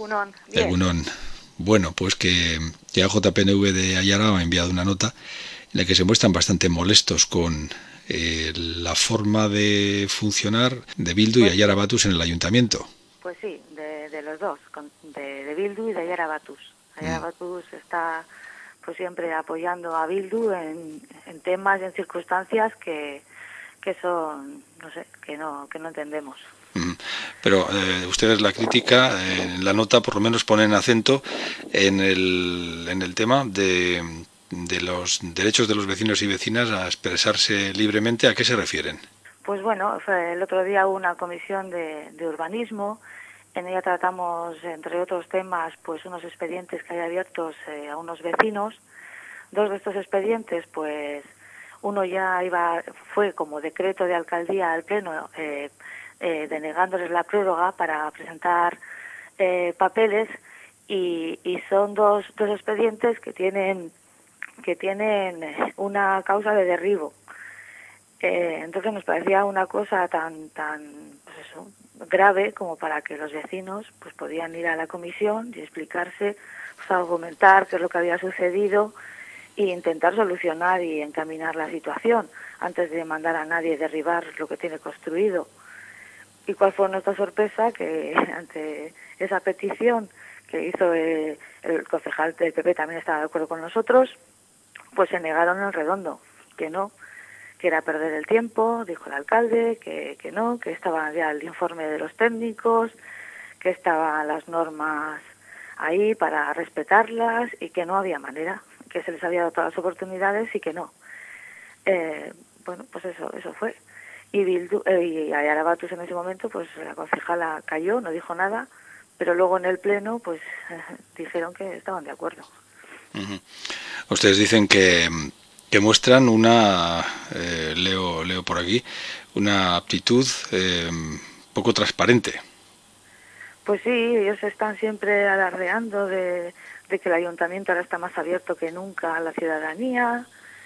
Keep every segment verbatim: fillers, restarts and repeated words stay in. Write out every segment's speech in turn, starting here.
Egunon, bien. Egunon. Bueno, pues que, que A J P N V de Ayara ha enviado una nota en la que se muestran bastante molestos con eh, la forma de funcionar de Bildu y Pues Ayara sí, Batus en el ayuntamiento. pues sí, de, de los dos, con- de, de Bildu y de Ayara Batus. Ayara Mm. Batus está pues siempre apoyando a Bildu en, en temas y en circunstancias que, que son, no sé, que no, que no entendemos. Mm. Pero eh, ustedes la crítica, eh, en la nota por lo menos ponen acento en el, en el tema de, de los derechos de los vecinos y vecinas a expresarse libremente. ¿A qué se refieren? Pues bueno, fue el otro día hubo una comisión de, de urbanismo. En ella tratamos, entre otros temas, pues unos expedientes que hay abiertos eh, a unos vecinos. Dos de estos expedientes, pues uno ya iba, fue como decreto de alcaldía al pleno, eh, eh, denegándoles la prórroga para presentar eh, papeles, y, y son dos, dos expedientes que tienen que tienen eh, una causa de derribo. Eh, entonces nos parecía una cosa tan tan pues eso, grave como para que los vecinos pues podían ir a la comisión y explicarse, pues argumentar qué es lo que había sucedido e intentar solucionar y encaminar la situación antes de mandar a nadie derribar lo que tiene construido. ¿Y cuál fue nuestra sorpresa? Que ante esa petición que hizo eh, el concejal del P P, también estaba de acuerdo con nosotros, pues se negaron en redondo, que no, que era perder el tiempo, dijo el alcalde, que, que no, que estaba ya el informe de los técnicos, que estaban las normas ahí para respetarlas y que no había manera, que se les había dado todas las oportunidades y que no. Eh, bueno, pues eso, eso fue. Y Bildu, eh, y Ayala Batus en ese momento, pues la concejala cayó, no dijo nada, pero luego en el pleno, pues dijeron que estaban de acuerdo. Uh-huh. Ustedes dicen que, que muestran una, eh, leo, leo por aquí, una aptitud eh, poco transparente. Pues sí, ellos están siempre alardeando de, de que el ayuntamiento ahora está más abierto que nunca a la ciudadanía,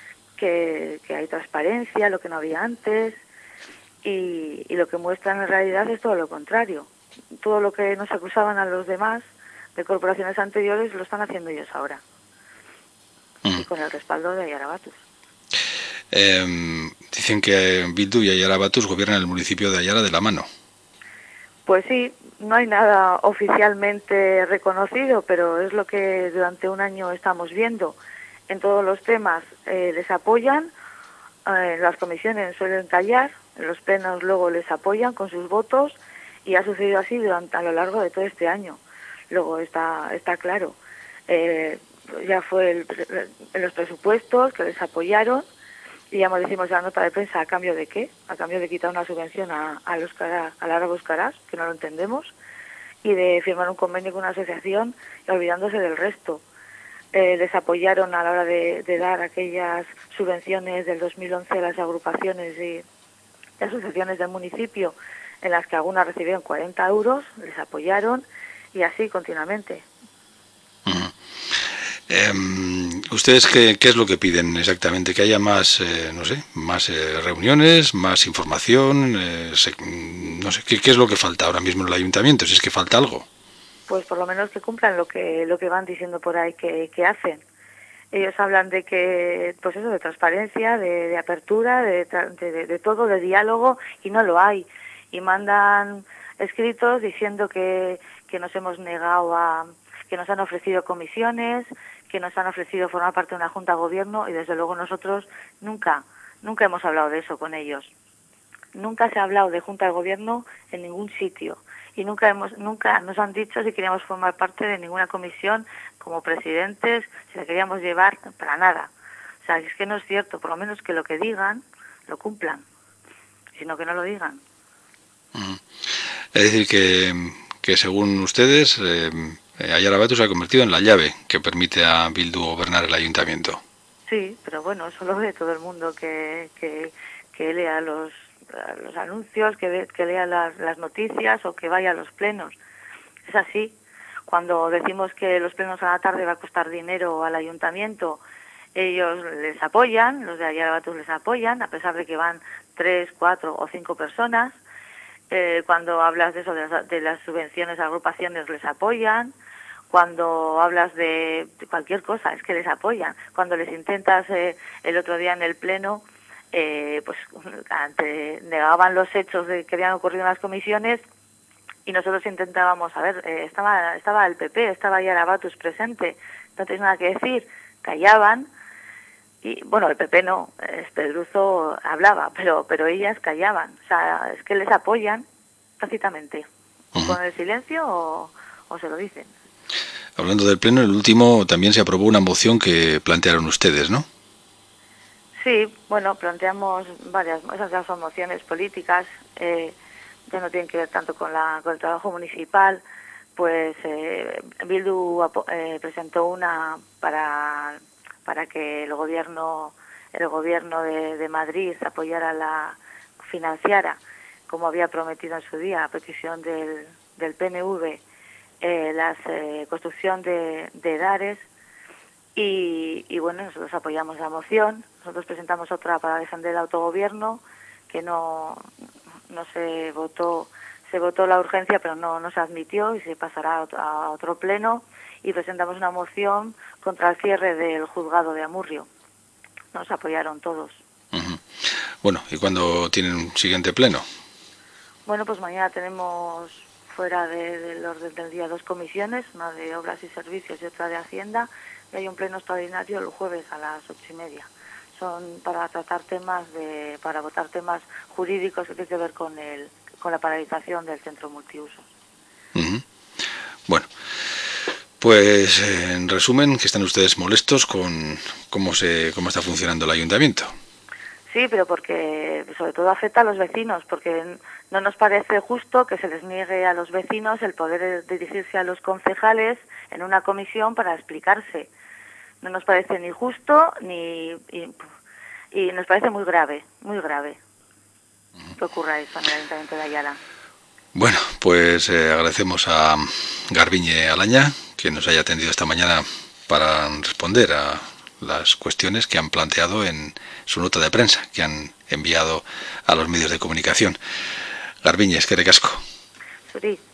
que, que hay transparencia, lo que no había antes, y, y lo que muestran en realidad es todo lo contrario. Todo lo que nos acusaban a los demás de corporaciones anteriores lo están haciendo ellos ahora, y Uh-huh. con el respaldo de Ayarabatus. Eh, dicen que Bildu y Ayala Batus gobiernan el municipio de Ayala de la mano. Pues sí, no hay nada oficialmente reconocido, pero es lo que durante un año estamos viendo. En todos los temas eh, les apoyan, eh, las comisiones suelen callar, en los plenos luego les apoyan con sus votos, y ha sucedido así durante a lo largo de todo este año. Luego está está claro, eh, ya fue el, en los presupuestos que les apoyaron, y ya decimos la nota de prensa, ¿a cambio de qué? A cambio de quitar una subvención a, a los cara, a Lara Buscarás, que no lo entendemos, y de firmar un convenio con una asociación y olvidándose del resto. Eh, les apoyaron a la hora de, de dar aquellas subvenciones del dos mil once a las agrupaciones y, y asociaciones del municipio, en las que algunas recibieron cuarenta euros, les apoyaron, y así continuamente. Uh-huh. Eh, ¿Ustedes qué, qué es lo que piden exactamente? ¿Que haya más, eh, no sé, más eh, reuniones, más información? Eh, se, no sé, ¿qué, ¿qué es lo que falta ahora mismo en el ayuntamiento? Si es que falta algo. Pues por lo menos que cumplan lo que lo que van diciendo por ahí que, que hacen. Ellos hablan de que, pues eso, de transparencia, de, de apertura, de, de, de todo, de diálogo, y no lo hay. Y mandan escritos diciendo que, que nos hemos negado a, que nos han ofrecido comisiones, que nos han ofrecido formar parte de una junta de gobierno, y desde luego nosotros nunca, nunca hemos hablado de eso con ellos. Nunca se ha hablado de junta de gobierno en ningún sitio, y nunca hemos nunca nos han dicho si queríamos formar parte de ninguna comisión como presidentes, si la queríamos llevar, para nada. O sea, es que no es cierto, por lo menos que lo que digan lo cumplan, sino que no lo digan. Uh-huh. Es decir, que, que según ustedes, eh, Ayala Batus se ha convertido en la llave que permite a Bildu gobernar el ayuntamiento. Sí, pero bueno, eso lo ve todo el mundo que, que, que lea los, los anuncios, que, ve, que lea las, las noticias o que vaya a los plenos. Es así. Cuando decimos que los plenos a la tarde va a costar dinero al ayuntamiento, ellos les apoyan, los de Ayala Batus les apoyan, a pesar de que van tres, cuatro o cinco personas, Eh, cuando hablas de eso, de las, de las subvenciones a agrupaciones, les apoyan. Cuando hablas de, de cualquier cosa, es que les apoyan. Cuando les intentas, eh, el otro día en el Pleno, eh, pues ante, negaban los hechos de que habían ocurrido en las comisiones, y nosotros intentábamos, a ver, eh, estaba estaba el P P, estaba Yara Batus presente, no tenéis nada que decir, callaban. Y bueno, el P P no, Espedruzo hablaba, pero pero ellas callaban. O sea, es que les apoyan tácitamente, o Uh-huh. con el silencio o, o se lo dicen. Hablando del Pleno, el último también se aprobó una moción que plantearon ustedes, ¿no? Sí, bueno, planteamos varias, esas ya son mociones políticas, eh, ya no tienen que ver tanto con, la, con el trabajo municipal. Pues eh, Bildu eh, presentó una para, para que el gobierno el gobierno de, de Madrid apoyara la financiara, como había prometido en su día, a petición del, del P N V, eh, la eh, construcción de, de Dares. Y, y bueno, nosotros apoyamos la moción. Nosotros presentamos otra para defender el autogobierno, que no, no se votó, se votó la urgencia, pero no, no se admitió y se pasará a otro, a otro pleno. Y presentamos una moción contra el cierre del juzgado de Amurrio. Nos apoyaron todos. Uh-huh. Bueno, ¿y cuándo tienen un siguiente pleno? Bueno, pues mañana tenemos fuera de, del orden del día dos comisiones, una de Obras y Servicios y otra de Hacienda, y hay un pleno extraordinario el jueves a las ocho y media. Son para tratar temas de, para votar temas jurídicos que tienen que ver con el, con la paralización del centro multiusos. Uh-huh. Bueno, pues eh, en resumen, que están ustedes molestos con cómo se cómo está funcionando el ayuntamiento. Sí, pero porque sobre todo afecta a los vecinos, porque no nos parece justo que se les niegue a los vecinos el poder dirigirse a los concejales en una comisión para explicarse. No nos parece ni justo ni y, y nos parece muy grave, muy grave que ocurra eso en el Ayuntamiento de Ayala. Bueno, pues eh, agradecemos a Garbiñe Alaña que nos haya atendido esta mañana para responder a las cuestiones que han planteado en su nota de prensa que han enviado a los medios de comunicación. Garbiñe, eskerrik asko. Zuri.